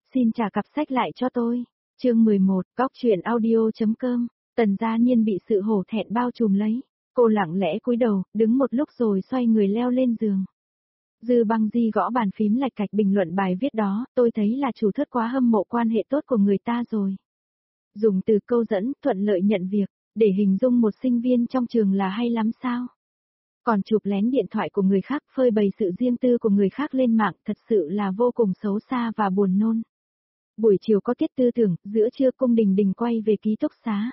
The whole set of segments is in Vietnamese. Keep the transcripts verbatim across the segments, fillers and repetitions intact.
Xin trả cặp sách lại cho tôi. Chương mười một, Cóc truyện audio.com. Tần Gia Niên bị sự hổ thẹn bao trùm lấy. Cô lặng lẽ cúi đầu, đứng một lúc rồi xoay người leo lên giường. Dư Băng Di gõ bàn phím lạch cạch bình luận bài viết đó, tôi thấy là chủ thất quá hâm mộ quan hệ tốt của người ta rồi. Dùng từ câu dẫn, thuận lợi nhận việc, để hình dung một sinh viên trong trường là hay lắm sao? Còn chụp lén điện thoại của người khác, phơi bày sự riêng tư của người khác lên mạng, thật sự là vô cùng xấu xa và buồn nôn. Buổi chiều có tiết tư tưởng, giữa trưa Cung Đình Đình quay về ký túc xá.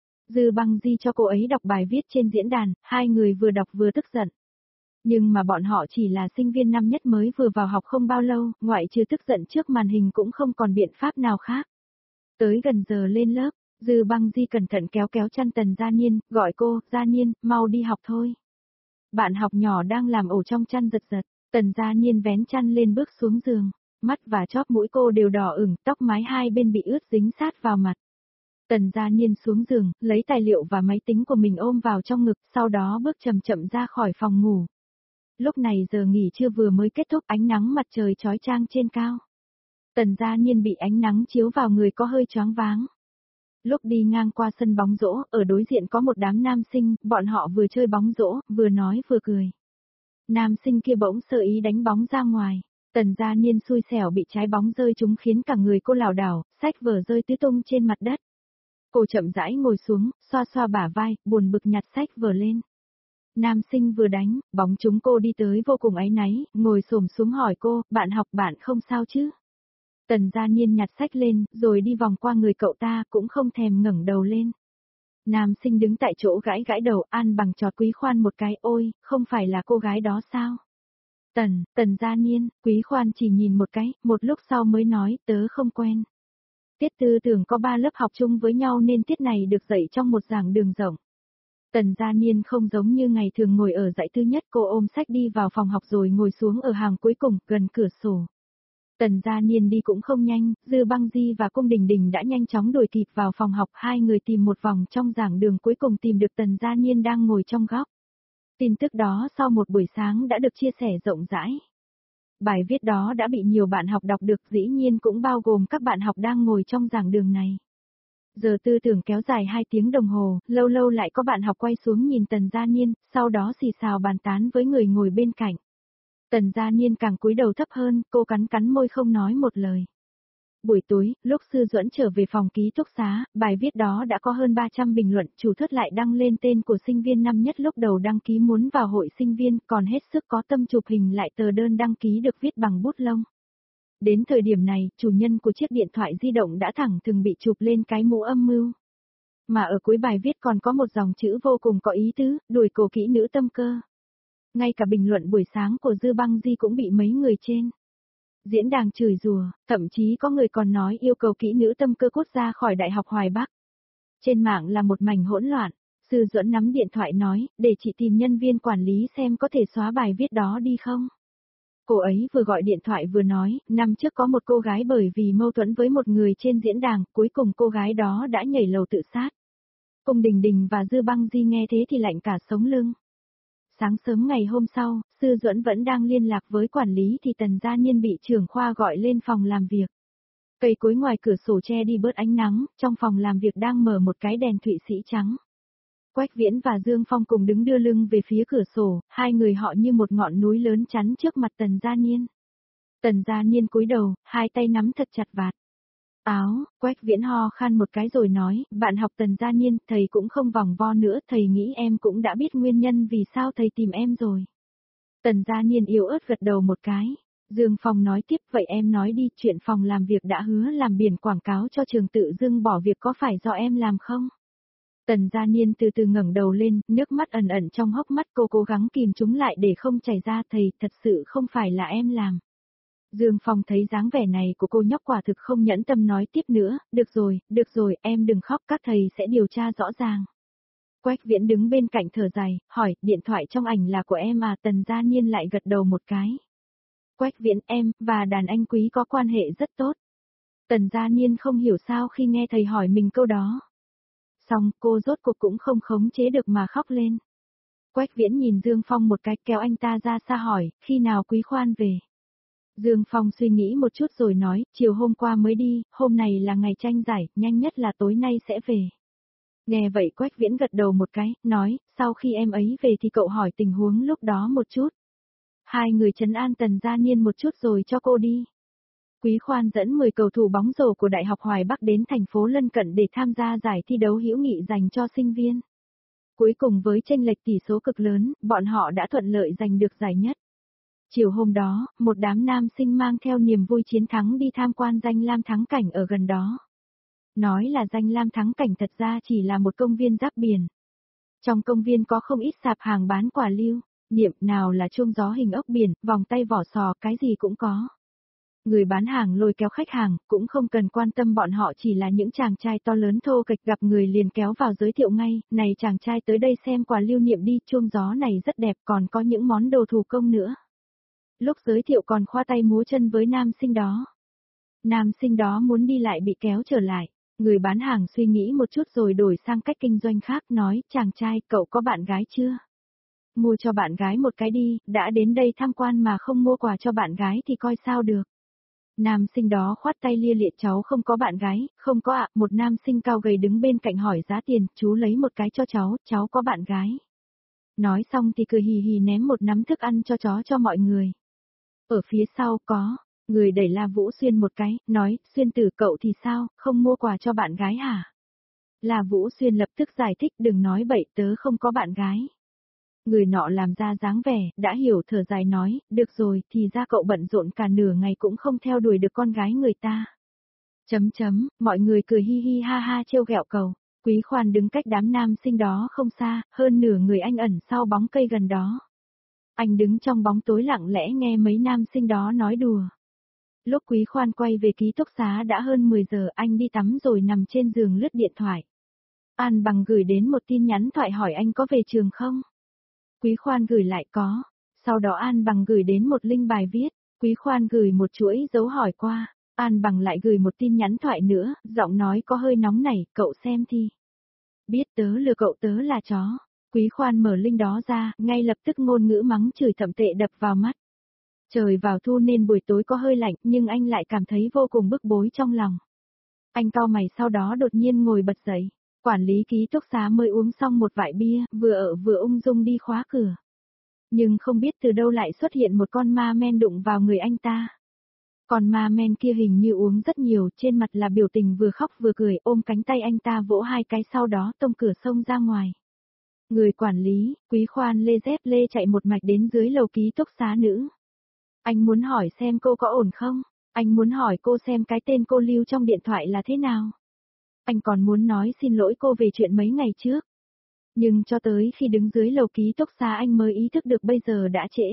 Dư Băng Di cho cô ấy đọc bài viết trên diễn đàn, hai người vừa đọc vừa tức giận. Nhưng mà bọn họ chỉ là sinh viên năm nhất mới vừa vào học không bao lâu, ngoại trừ tức giận trước màn hình cũng không còn biện pháp nào khác. Tới gần giờ lên lớp, Dư Băng Di cẩn thận kéo kéo chăn Tần Gia Niên, gọi cô, Gia Niên, mau đi học thôi. Bạn học nhỏ đang làm ổ trong chăn giật giật, Tần Gia Niên vén chăn lên bước xuống giường, mắt và chóp mũi cô đều đỏ ửng, tóc mái hai bên bị ướt dính sát vào mặt. Tần Gia Niên xuống giường, lấy tài liệu và máy tính của mình ôm vào trong ngực, sau đó bước chậm chậm ra khỏi phòng ngủ. Lúc này giờ nghỉ trưa vừa mới kết thúc, ánh nắng mặt trời chói chang trên cao. Tần Gia Niên bị ánh nắng chiếu vào người có hơi choáng váng. Lúc đi ngang qua sân bóng rổ, ở đối diện có một đám nam sinh, bọn họ vừa chơi bóng rổ, vừa nói vừa cười. Nam sinh kia bỗng sơ ý đánh bóng ra ngoài. Tần Gia Niên xui xẻo bị trái bóng rơi trúng khiến cả người cô lảo đảo, sách vở rơi tứ tung trên mặt đất. Cô chậm rãi ngồi xuống, xoa xoa bả vai, buồn bực nhặt sách vở lên. Nam sinh vừa đánh, bóng trúng cô đi tới vô cùng áy náy, ngồi xổm xuống hỏi cô, bạn học bạn không sao chứ? Tần Gia Niên nhặt sách lên, rồi đi vòng qua người cậu ta, cũng không thèm ngẩng đầu lên. Nam sinh đứng tại chỗ gãi gãi đầu, an bằng chọt Quý Khoan một cái, ôi, không phải là cô gái đó sao? Tần, Tần Gia Niên, Quý Khoan chỉ nhìn một cái, một lúc sau mới nói, tớ không quen. Tiết tư tưởng có ba lớp học chung với nhau nên tiết này được dạy trong một giảng đường rộng. Tần Gia Niên không giống như ngày thường ngồi ở dãy thứ nhất, cô ôm sách đi vào phòng học rồi ngồi xuống ở hàng cuối cùng, gần cửa sổ. Tần Gia Niên đi cũng không nhanh, Dư Băng Di và Cung Đình Đình đã nhanh chóng đuổi kịp vào phòng học, hai người tìm một vòng trong giảng đường cuối cùng tìm được Tần Gia Niên đang ngồi trong góc. Tin tức đó sau một buổi sáng đã được chia sẻ rộng rãi. Bài viết đó đã bị nhiều bạn học đọc được, dĩ nhiên cũng bao gồm các bạn học đang ngồi trong giảng đường này. Giờ tư tưởng kéo dài hai tiếng đồng hồ, lâu lâu lại có bạn học quay xuống nhìn Tần Gia Niên, sau đó xì xào bàn tán với người ngồi bên cạnh. Tần Gia Niên càng cúi đầu thấp hơn, cô cắn cắn môi không nói một lời. Buổi tối, lúc Sư Duẫn trở về phòng ký túc xá, bài viết đó đã có hơn ba trăm bình luận, chủ thất lại đăng lên tên của sinh viên năm nhất lúc đầu đăng ký muốn vào hội sinh viên, còn hết sức có tâm chụp hình lại tờ đơn đăng ký được viết bằng bút lông. Đến thời điểm này, chủ nhân của chiếc điện thoại di động đã thẳng thừng bị chụp lên cái mũ âm mưu. Mà ở cuối bài viết còn có một dòng chữ vô cùng có ý tứ, đuổi cổ kỹ nữ tâm cơ. Ngay cả bình luận buổi sáng của Dư Băng Di cũng bị mấy người trên diễn đàn chửi rủa, thậm chí có người còn nói yêu cầu kỹ nữ tâm cơ cút ra khỏi Đại học Hoài Bắc. Trên mạng là một mảnh hỗn loạn, Sư Duẫn nắm điện thoại nói, để chị tìm nhân viên quản lý xem có thể xóa bài viết đó đi không. Cô ấy vừa gọi điện thoại vừa nói, năm trước có một cô gái bởi vì mâu thuẫn với một người trên diễn đàn, cuối cùng cô gái đó đã nhảy lầu tự sát. Cung Đình Đình và Dư Băng Di nghe thế thì lạnh cả sống lưng. Sáng sớm ngày hôm sau, Sư Duẫn vẫn đang liên lạc với quản lý thì Tần Gia Niên bị trưởng khoa gọi lên phòng làm việc. Cây cối ngoài cửa sổ che đi bớt ánh nắng, trong phòng làm việc đang mở một cái đèn Thụy Sĩ trắng. Quách Viễn và Dương Phong cùng đứng đưa lưng về phía cửa sổ, hai người họ như một ngọn núi lớn chắn trước mặt Tần Gia Niên. Tần Gia Niên cúi đầu, hai tay nắm thật chặt vạt áo, Quách Viễn ho khan một cái rồi nói, bạn học Tần Gia Niên, thầy cũng không vòng vo nữa, thầy nghĩ em cũng đã biết nguyên nhân vì sao thầy tìm em rồi. Tần Gia Niên yếu ớt gật đầu một cái. Dương Phong nói tiếp, vậy em nói đi, chuyện phòng làm việc đã hứa làm biển quảng cáo cho trường tự dưng bỏ việc có phải do em làm không? Tần Gia Niên từ từ ngẩng đầu lên, nước mắt ẩn ẩn trong hốc mắt, cô cố gắng kìm chúng lại để không chảy ra, thầy, thật sự không phải là em làm. Dương Phong thấy dáng vẻ này của cô nhóc quả thực không nhẫn tâm nói tiếp nữa, được rồi, được rồi, em đừng khóc, các thầy sẽ điều tra rõ ràng. Quách Viễn đứng bên cạnh thở dài, hỏi, điện thoại trong ảnh là của em à? Tần Gia Niên lại gật đầu một cái. Quách Viễn, em, và đàn anh Quý có quan hệ rất tốt. Tần Gia Niên không hiểu sao khi nghe thầy hỏi mình câu đó. Xong, cô rốt cuộc cũng không khống chế được mà khóc lên. Quách Viễn nhìn Dương Phong một cái, kéo anh ta ra xa hỏi, khi nào Quý Khoan về? Dương Phong suy nghĩ một chút rồi nói, chiều hôm qua mới đi, hôm này là ngày tranh giải, nhanh nhất là tối nay sẽ về. Nghe vậy Quách Viễn gật đầu một cái, nói, sau khi em ấy về thì cậu hỏi tình huống lúc đó một chút. Hai người trấn an Tần Gia Niên một chút rồi cho cô đi. Quý Khoan dẫn mười cầu thủ bóng rổ của Đại học Hoài Bắc đến thành phố lân cận để tham gia giải thi đấu hữu nghị dành cho sinh viên. Cuối cùng với chênh lệch tỷ số cực lớn, bọn họ đã thuận lợi giành được giải nhất. Chiều hôm đó, một đám nam sinh mang theo niềm vui chiến thắng đi tham quan danh lam thắng cảnh ở gần đó. Nói là danh lam thắng cảnh thật ra chỉ là một công viên giáp biển. Trong công viên có không ít sạp hàng bán quà lưu, niệm nào là chuông gió hình ốc biển, vòng tay vỏ sò, cái gì cũng có. Người bán hàng lôi kéo khách hàng, cũng không cần quan tâm bọn họ chỉ là những chàng trai to lớn thô kệch gặp người liền kéo vào giới thiệu ngay, này chàng trai tới đây xem quà lưu niệm đi, chuông gió này rất đẹp còn có những món đồ thủ công nữa. Lúc giới thiệu còn khoa tay múa chân với nam sinh đó. Nam sinh đó muốn đi lại bị kéo trở lại. Người bán hàng suy nghĩ một chút rồi đổi sang cách kinh doanh khác nói, chàng trai, cậu có bạn gái chưa? Mua cho bạn gái một cái đi, đã đến đây tham quan mà không mua quà cho bạn gái thì coi sao được. Nam sinh đó khoát tay lia lịa, cháu không có bạn gái, không có ạ, một nam sinh cao gầy đứng bên cạnh hỏi giá tiền, chú lấy một cái cho cháu, cháu có bạn gái. Nói xong thì cười hì hì ném một nắm thức ăn cho chó cho mọi người. Ở phía sau có, người đẩy La Vũ Xuyên một cái, nói, Xuyên tử cậu thì sao, không mua quà cho bạn gái hả? La Vũ Xuyên lập tức giải thích, đừng nói bậy, tớ không có bạn gái. Người nọ làm ra dáng vẻ, đã hiểu thở dài nói, được rồi, thì ra cậu bận rộn cả nửa ngày cũng không theo đuổi được con gái người ta. Chấm chấm, mọi người cười hi hi ha ha trêu ghẹo cầu. Quý Khoan đứng cách đám nam sinh đó không xa, hơn nửa người anh ẩn sau bóng cây gần đó. Anh đứng trong bóng tối lặng lẽ nghe mấy nam sinh đó nói đùa. Lúc Quý Khoan quay về ký túc xá đã hơn mười giờ, anh đi tắm rồi nằm trên giường lướt điện thoại. An Bằng gửi đến một tin nhắn thoại hỏi anh có về trường không? Quý Khoan gửi lại có. Sau đó An Bằng gửi đến một link bài viết. Quý Khoan gửi một chuỗi dấu hỏi qua. An Bằng lại gửi một tin nhắn thoại nữa, giọng nói có hơi nóng nảy, cậu xem thì. Biết tớ lừa cậu, tớ là chó. Quý Khoan mở link đó ra, ngay lập tức ngôn ngữ mắng chửi thậm tệ đập vào mắt. Trời vào thu nên buổi tối có hơi lạnh, nhưng anh lại cảm thấy vô cùng bức bối trong lòng. Anh cau mày sau đó đột nhiên ngồi bật dậy. Quản lý ký túc xá mới uống xong một vại bia, vừa ở vừa ung dung đi khóa cửa. Nhưng không biết từ đâu lại xuất hiện một con ma men đụng vào người anh ta. Còn ma men kia hình như uống rất nhiều, trên mặt là biểu tình vừa khóc vừa cười, ôm cánh tay anh ta vỗ hai cái sau đó tông cửa xông ra ngoài. Người quản lý, Quý Khoan lê dép lê chạy một mạch đến dưới lầu ký túc xá nữ. Anh muốn hỏi xem cô có ổn không? Anh muốn hỏi cô xem cái tên cô lưu trong điện thoại là thế nào? Anh còn muốn nói xin lỗi cô về chuyện mấy ngày trước. Nhưng cho tới khi đứng dưới lầu ký túc xá anh mới ý thức được bây giờ đã trễ.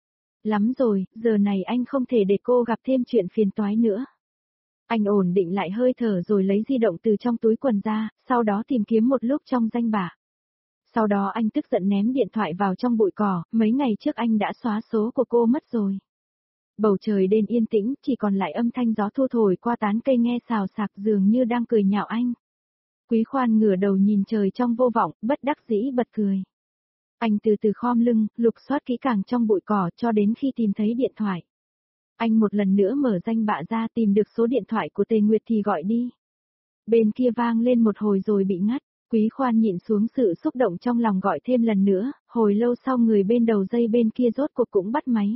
Lắm rồi, giờ này anh không thể để cô gặp thêm chuyện phiền toái nữa. Anh ổn định lại hơi thở rồi lấy di động từ trong túi quần ra, sau đó tìm kiếm một lúc trong danh bạ. Sau đó anh tức giận ném điện thoại vào trong bụi cỏ, mấy ngày trước anh đã xóa số của cô mất rồi. Bầu trời đêm yên tĩnh, chỉ còn lại âm thanh gió thu thổi qua tán cây nghe xào xạc dường như đang cười nhạo anh. Quý Khoan ngửa đầu nhìn trời trong vô vọng, bất đắc dĩ bật cười. Anh từ từ khom lưng, lục soát kỹ càng trong bụi cỏ cho đến khi tìm thấy điện thoại. Anh một lần nữa mở danh bạ ra tìm được số điện thoại của Tề Nguyệt thì gọi đi. Bên kia vang lên một hồi rồi bị ngắt. Quý Khoan nhịn xuống sự xúc động trong lòng gọi thêm lần nữa, hồi lâu sau người bên đầu dây bên kia rốt cuộc cũng bắt máy.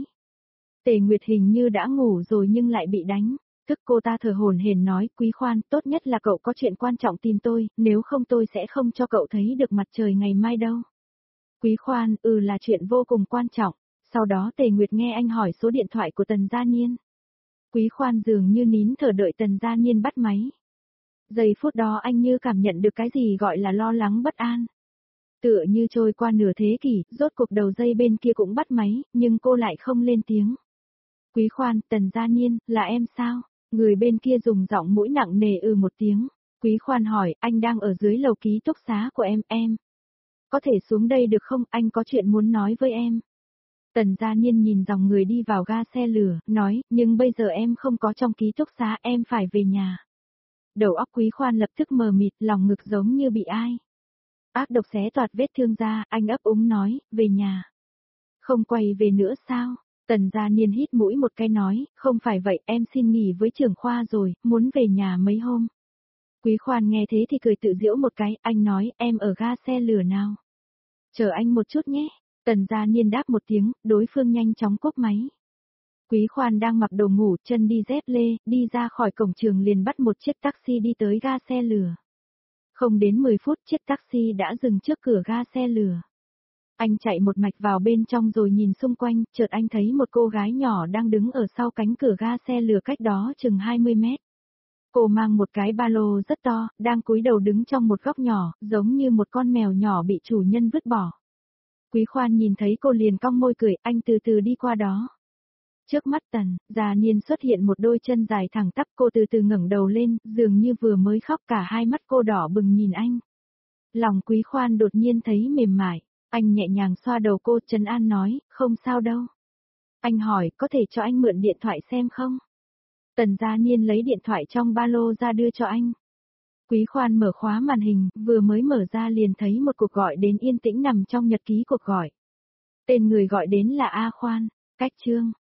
Tề Nguyệt hình như đã ngủ rồi nhưng lại bị đánh. Tức cô ta thở hổn hển nói, Quý Khoan, tốt nhất là cậu có chuyện quan trọng tìm tôi, nếu không tôi sẽ không cho cậu thấy được mặt trời ngày mai đâu. Quý Khoan, ừ là chuyện vô cùng quan trọng. Sau đó Tề Nguyệt nghe anh hỏi số điện thoại của Tần Gia Niên. Quý Khoan dường như nín thở đợi Tần Gia Niên bắt máy. Giây phút đó anh như cảm nhận được cái gì gọi là lo lắng bất an. Tựa như trôi qua nửa thế kỷ, rốt cuộc đầu dây bên kia cũng bắt máy, nhưng cô lại không lên tiếng. Quý Khoan, Tần Gia Niên, là em sao? Người bên kia dùng giọng mũi nặng nề ừ một tiếng. Quý Khoan hỏi, anh đang ở dưới lầu ký túc xá của em, em. Có thể xuống đây được không, anh có chuyện muốn nói với em. Tần Gia Niên nhìn dòng người đi vào ga xe lửa, nói, nhưng bây giờ em không có trong ký túc xá, em phải về nhà. Đầu óc Quý Khoan lập tức mờ mịt, lòng ngực giống như bị ai. Ác độc xé toạc vết thương ra, anh ấp úng nói, về nhà. Không quay về nữa sao? Tần Gia Niên hít mũi một cái nói, không phải vậy, em xin nghỉ với trưởng khoa rồi, muốn về nhà mấy hôm. Quý Khoan nghe thế thì cười tự giễu một cái, anh nói, em ở ga xe lửa nào. Chờ anh một chút nhé. Tần Gia Niên đáp một tiếng, đối phương nhanh chóng cúp máy. Quý Khoan đang mặc đồ ngủ, chân đi dép lê, đi ra khỏi cổng trường liền bắt một chiếc taxi đi tới ga xe lửa. Không đến mười phút chiếc taxi đã dừng trước cửa ga xe lửa. Anh chạy một mạch vào bên trong rồi nhìn xung quanh, chợt anh thấy một cô gái nhỏ đang đứng ở sau cánh cửa ga xe lửa cách đó chừng hai mươi mét. Cô mang một cái ba lô rất to, đang cúi đầu đứng trong một góc nhỏ, giống như một con mèo nhỏ bị chủ nhân vứt bỏ. Quý Khoan nhìn thấy cô liền cong môi cười, anh từ từ đi qua đó. Trước mắt Tần Gia Niên xuất hiện một đôi chân dài thẳng tắp, cô từ từ ngẩng đầu lên, dường như vừa mới khóc, cả hai mắt cô đỏ bừng nhìn anh. Lòng Quý Khoan đột nhiên thấy mềm mại, anh nhẹ nhàng xoa đầu cô, trấn an nói, không sao đâu. Anh hỏi, có thể cho anh mượn điện thoại xem không? Tần Gia Niên lấy điện thoại trong ba lô ra đưa cho anh. Quý Khoan mở khóa màn hình, vừa mới mở ra liền thấy một cuộc gọi đến yên tĩnh nằm trong nhật ký cuộc gọi. Tên người gọi đến là A Khoan, cách chương.